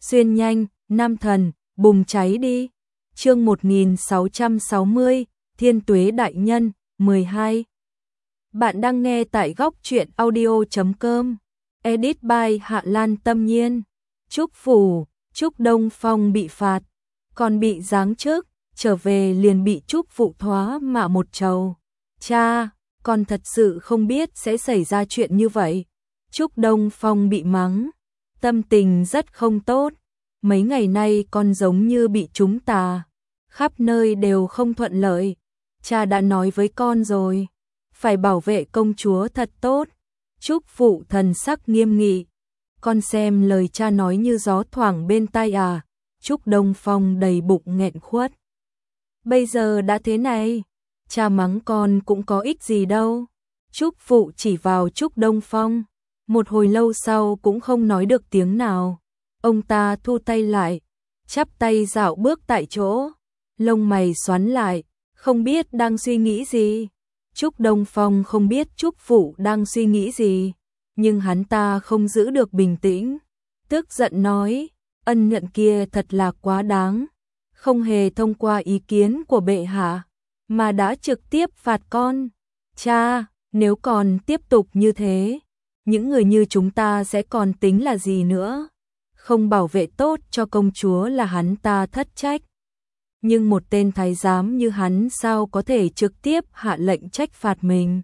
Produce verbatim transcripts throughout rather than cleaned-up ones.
Xuyên nhanh, nam thần, bùng cháy đi. Chương một nghìn sáu trăm sáu mươi, Thiên Tuế đại nhân, mười hai. Bạn đang nghe tại góc truyện audio chấm com. Edit by Hạ Lan Tâm Nhiên. Trúc Phủ, Trúc Đông Phong bị phạt, còn bị giáng chức, trở về liền bị Trúc Phụ thoá mạ một trầu. Cha, con thật sự không biết sẽ xảy ra chuyện như vậy. Trúc Đông Phong bị mắng, tâm tình rất không tốt. Mấy ngày nay con giống như bị trúng tà, khắp nơi đều không thuận lợi. Cha đã nói với con rồi, phải bảo vệ công chúa thật tốt. Trúc Phụ thần sắc nghiêm nghị, con xem lời cha nói như gió thoảng bên tai à. Trúc Đông Phong đầy bụng nghẹn khuất. Bây giờ đã thế này, cha mắng con cũng có ích gì đâu. Trúc Phụ chỉ vào Trúc Đông Phong, một hồi lâu sau cũng không nói được tiếng nào. Ông ta thu tay lại, chắp tay dạo bước tại chỗ, lông mày xoắn lại, không biết đang suy nghĩ gì. Trúc Đông Phong không biết Trúc Phụ đang suy nghĩ gì, nhưng hắn ta không giữ được bình tĩnh, tức giận nói, ân nhận kia thật là quá đáng, không hề thông qua ý kiến của bệ hạ, mà đã trực tiếp phạt con. Cha, nếu còn tiếp tục như thế, những người như chúng ta sẽ còn tính là gì nữa? Không bảo vệ tốt cho công chúa là hắn ta thất trách. Nhưng một tên thái giám như hắn sao có thể trực tiếp hạ lệnh trách phạt mình?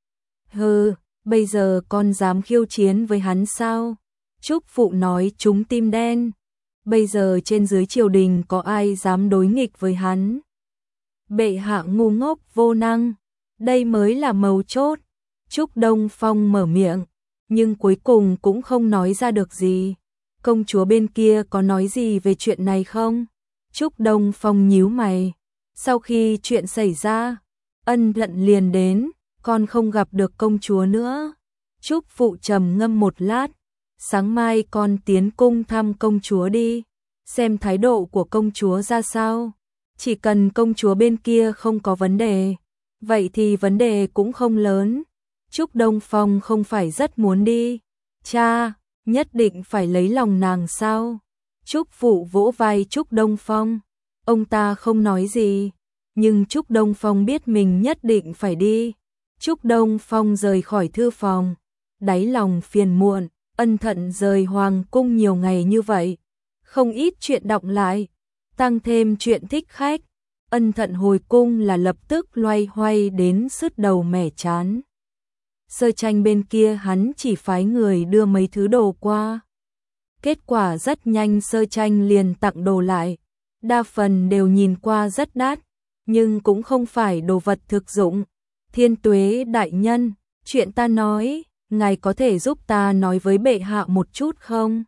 Hừ, bây giờ con dám khiêu chiến với hắn sao? Trúc Phụ nói trúng tim đen. Bây giờ trên dưới triều đình có ai dám đối nghịch với hắn? Bệ hạ ngu ngốc vô năng, đây mới là mấu chốt. Trúc Đông Phong mở miệng, nhưng cuối cùng cũng không nói ra được gì. Công chúa bên kia có nói gì về chuyện này không? Trúc Đông Phong nhíu mày. Sau khi chuyện xảy ra, ân hận liền đến, con không gặp được công chúa nữa. Trúc Phụ trầm ngâm một lát. Sáng mai con tiến cung thăm công chúa đi, xem thái độ của công chúa ra sao. Chỉ cần công chúa bên kia không có vấn đề, vậy thì vấn đề cũng không lớn. Trúc Đông Phong không phải rất muốn đi. Cha, nhất định phải lấy lòng nàng sao? Trúc Phụ vỗ vai Trúc Đông Phong. Ông ta không nói gì, nhưng Trúc Đông Phong biết mình nhất định phải đi. Trúc Đông Phong rời khỏi thư phòng, đáy lòng phiền muộn. Ân thận rời hoàng cung nhiều ngày như vậy, không ít chuyện đọng lại, tăng thêm chuyện thích khách. Ân thận hồi cung là lập tức loay hoay đến sứt đầu mẻ chán. Sơ tranh bên kia hắn chỉ phái người đưa mấy thứ đồ qua. Kết quả rất nhanh sơ tranh liền tặng đồ lại. Đa phần đều nhìn qua rất đắt, nhưng cũng không phải đồ vật thực dụng. Thiên Tuế đại nhân, chuyện ta nói, ngài có thể giúp ta nói với bệ hạ một chút không?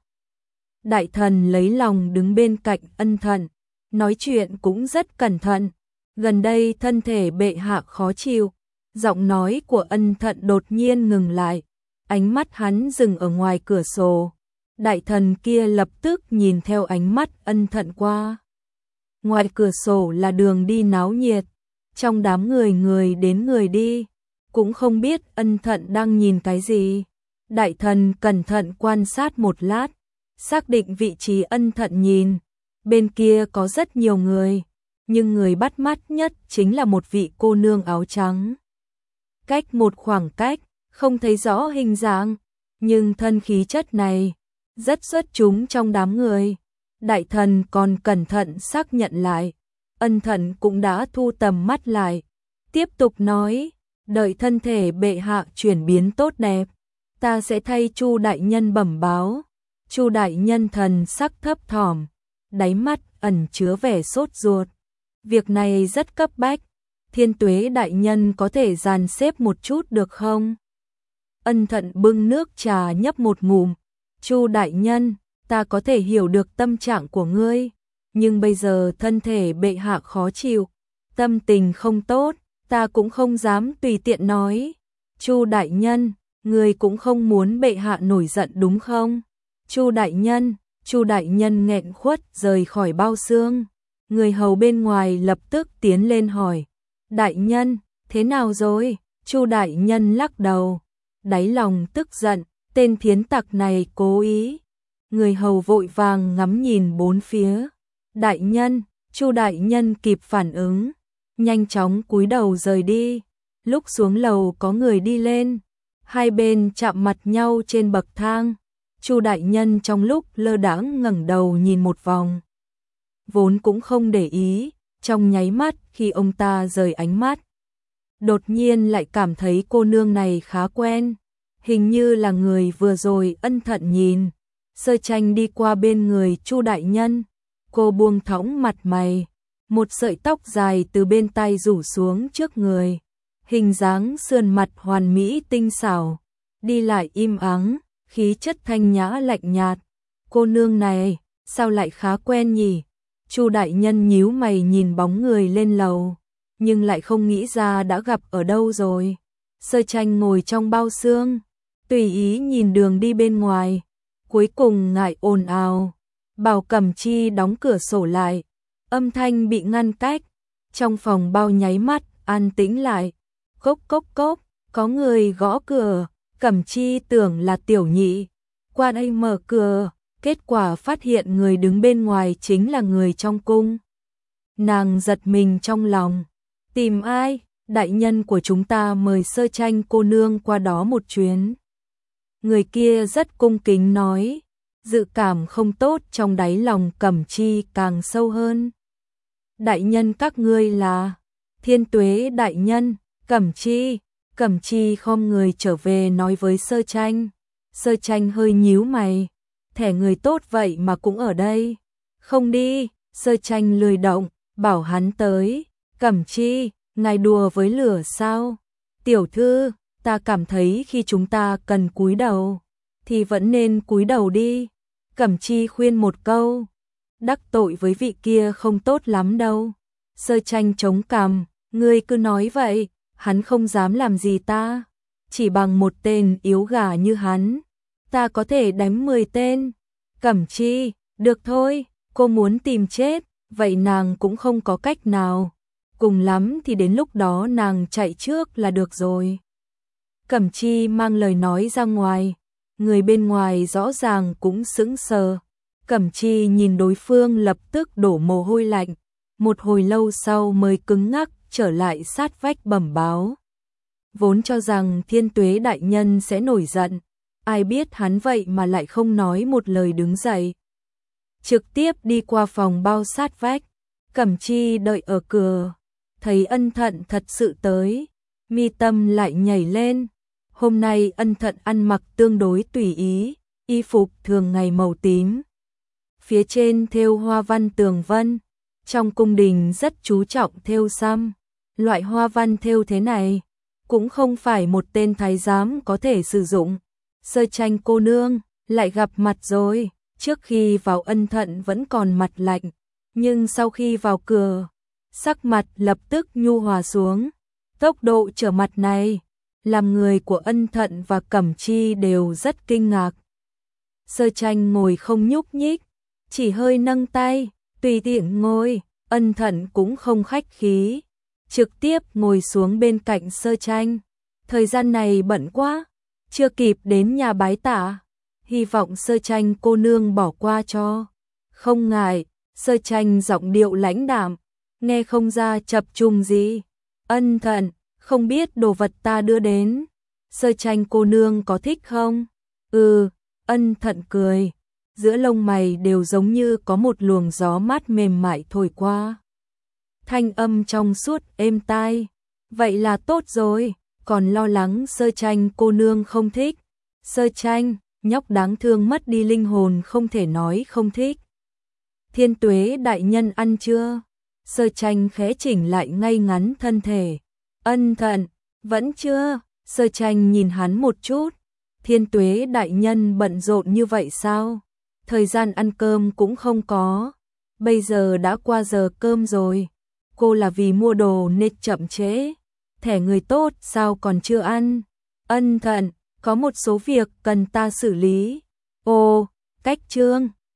Đại thần lấy lòng đứng bên cạnh ân thận, nói chuyện cũng rất cẩn thận. Gần đây thân thể bệ hạ khó chịu. Giọng nói của ân thận đột nhiên ngừng lại, ánh mắt hắn dừng ở ngoài cửa sổ. Đại thần kia lập tức nhìn theo ánh mắt ân thận qua. Ngoài cửa sổ là đường đi náo nhiệt, trong đám người người đến người đi, cũng không biết ân thận đang nhìn cái gì. Đại thần cẩn thận quan sát một lát, xác định vị trí ân thận nhìn. Bên kia có rất nhiều người, nhưng người bắt mắt nhất chính là một vị cô nương áo trắng. Cách một khoảng cách, không thấy rõ hình dạng, nhưng thân khí chất này rất xuất chúng trong đám người. Đại thần còn cẩn thận xác nhận lại, ân thận cũng đã thu tầm mắt lại, tiếp tục nói, đợi thân thể bệ hạ chuyển biến tốt đẹp, ta sẽ thay Chu đại nhân bẩm báo. Chu đại nhân thần sắc thấp thỏm, đáy mắt ẩn chứa vẻ sốt ruột. Việc này rất cấp bách, Thiên Tuế đại nhân có thể dàn xếp một chút được không? Ân thận bưng nước trà nhấp một ngụm. Chu đại nhân, ta có thể hiểu được tâm trạng của ngươi, nhưng bây giờ thân thể bệ hạ khó chịu, tâm tình không tốt, ta cũng không dám tùy tiện nói. Chu đại nhân, ngươi cũng không muốn bệ hạ nổi giận đúng không? Chu đại nhân, Chu đại nhân nghẹn khuất rời khỏi bao xương. Người hầu bên ngoài lập tức tiến lên hỏi, đại nhân, thế nào rồi? Chu đại nhân lắc đầu, đáy lòng tức giận, tên thiến tặc này cố ý Người hầu vội vàng ngắm nhìn bốn phía. Đại nhân, Chu đại nhân kịp phản ứng, nhanh chóng cúi đầu rời đi. Lúc xuống lầu có người đi lên, hai bên chạm mặt nhau trên bậc thang. Chu đại nhân trong lúc lơ đãng ngẩng đầu nhìn một vòng, vốn cũng không để ý, trong nháy mắt khi ông ta rời ánh mắt, đột nhiên lại cảm thấy cô nương này khá quen, hình như là người vừa rồi ân thận nhìn. Sơ Tranh đi qua bên người Chu đại nhân, cô buông thõng mặt mày, một sợi tóc dài từ bên tai rủ xuống trước người, hình dáng sườn mặt hoàn mỹ tinh xảo, đi lại im ắng, khí chất thanh nhã lạnh nhạt. Cô nương này, sao lại khá quen nhỉ? Chu đại nhân nhíu mày nhìn bóng người lên lầu, nhưng lại không nghĩ ra đã gặp ở đâu rồi. Sơ Tranh ngồi trong bao xương, tùy ý nhìn đường đi bên ngoài, cuối cùng ngại ồn ào, bảo Cẩm Chi đóng cửa sổ lại, âm thanh bị ngăn cách, trong phòng bao nháy mắt an tĩnh lại. Cốc cốc cốc, có người gõ cửa, Cẩm Chi tưởng là Tiểu Nhị, qua đây mở cửa, kết quả phát hiện người đứng bên ngoài chính là người trong cung. Nàng giật mình trong lòng, tìm ai? Đại nhân của chúng ta mời Sơ Tranh cô nương qua đó một chuyến. Người kia rất cung kính nói, dự cảm không tốt trong đáy lòng Cẩm Chi càng sâu hơn. Đại nhân các ngươi là? Thiên Tuế đại nhân. Cẩm Chi, Cẩm Chi khom người trở về nói với Sơ Tranh. Sơ Tranh hơi nhíu mày, thẻ người tốt vậy mà cũng ở đây. Không đi, Sơ Tranh lười động, bảo hắn tới. Cẩm Chi, ngài đùa với lửa sao? Tiểu thư, ta cảm thấy khi chúng ta cần cúi đầu, thì vẫn nên cúi đầu đi. Cẩm Chi khuyên một câu, đắc tội với vị kia không tốt lắm đâu. Sơ Tranh chống cằm, ngươi cứ nói vậy. Hắn không dám làm gì ta, chỉ bằng một tên yếu gà như hắn, ta có thể đánh mười tên. Cẩm Chi, được thôi, cô muốn tìm chết, vậy nàng cũng không có cách nào, cùng lắm thì đến lúc đó nàng chạy trước là được rồi. Cẩm Chi mang lời nói ra ngoài, người bên ngoài rõ ràng cũng sững sờ. Cẩm Chi nhìn đối phương lập tức đổ mồ hôi lạnh, một hồi lâu sau mới cứng ngắc trở lại sát vách bẩm báo. Vốn cho rằng Thiên Tuế đại nhân sẽ nổi giận, ai biết hắn vậy mà lại không nói một lời đứng dậy. Trực tiếp đi qua phòng bao sát vách, Cẩm Chi đợi ở cửa, thấy Ân Thận thật sự tới, mi tâm lại nhảy lên. Hôm nay Ân Thận ăn mặc tương đối tùy ý, y phục thường ngày màu tím, phía trên thêu hoa văn tường vân. Trong cung đình rất chú trọng thêu xăm, loại hoa văn thêu thế này cũng không phải một tên thái giám có thể sử dụng. Sơ Tranh cô nương, lại gặp mặt rồi. Trước khi vào Ân Thận vẫn còn mặt lạnh, nhưng sau khi vào cửa, sắc mặt lập tức nhu hòa xuống. Tốc độ trở mặt này, làm người của Ân Thận và Cẩm Chi đều rất kinh ngạc. Sơ Tranh ngồi không nhúc nhích, chỉ hơi nâng tay, tùy tiện ngồi. Ân Thận cũng không khách khí, trực tiếp ngồi xuống bên cạnh Sơ Tranh. Thời gian này bận quá, chưa kịp đến nhà bái tạ, hy vọng Sơ Tranh cô nương bỏ qua cho. Không ngại, Sơ Tranh giọng điệu lãnh đạm, nghe không ra chập trùng gì. Ân Thận, không biết đồ vật ta đưa đến, Sơ Tranh cô nương có thích không? Ừ, Ân Thận cười, giữa lông mày đều giống như có một luồng gió mát mềm mại thổi qua. Thanh âm trong suốt êm tai, vậy là tốt rồi, còn lo lắng Sơ Tranh cô nương không thích. Sơ Tranh, nhóc đáng thương mất đi linh hồn không thể nói không thích. Thiên Tuế đại nhân ăn chưa? Sơ Tranh khẽ chỉnh lại ngay ngắn thân thể. Ân Thận, vẫn chưa. Sơ Tranh nhìn hắn một chút. Thiên Tuế đại nhân bận rộn như vậy sao? Thời gian ăn cơm cũng không có. Bây giờ đã qua giờ cơm rồi. Cô là vì mua đồ nên chậm trễ. Thẻ người tốt sao còn chưa ăn? Ân Thận, có một số việc cần ta xử lý. Ồ, cách trương.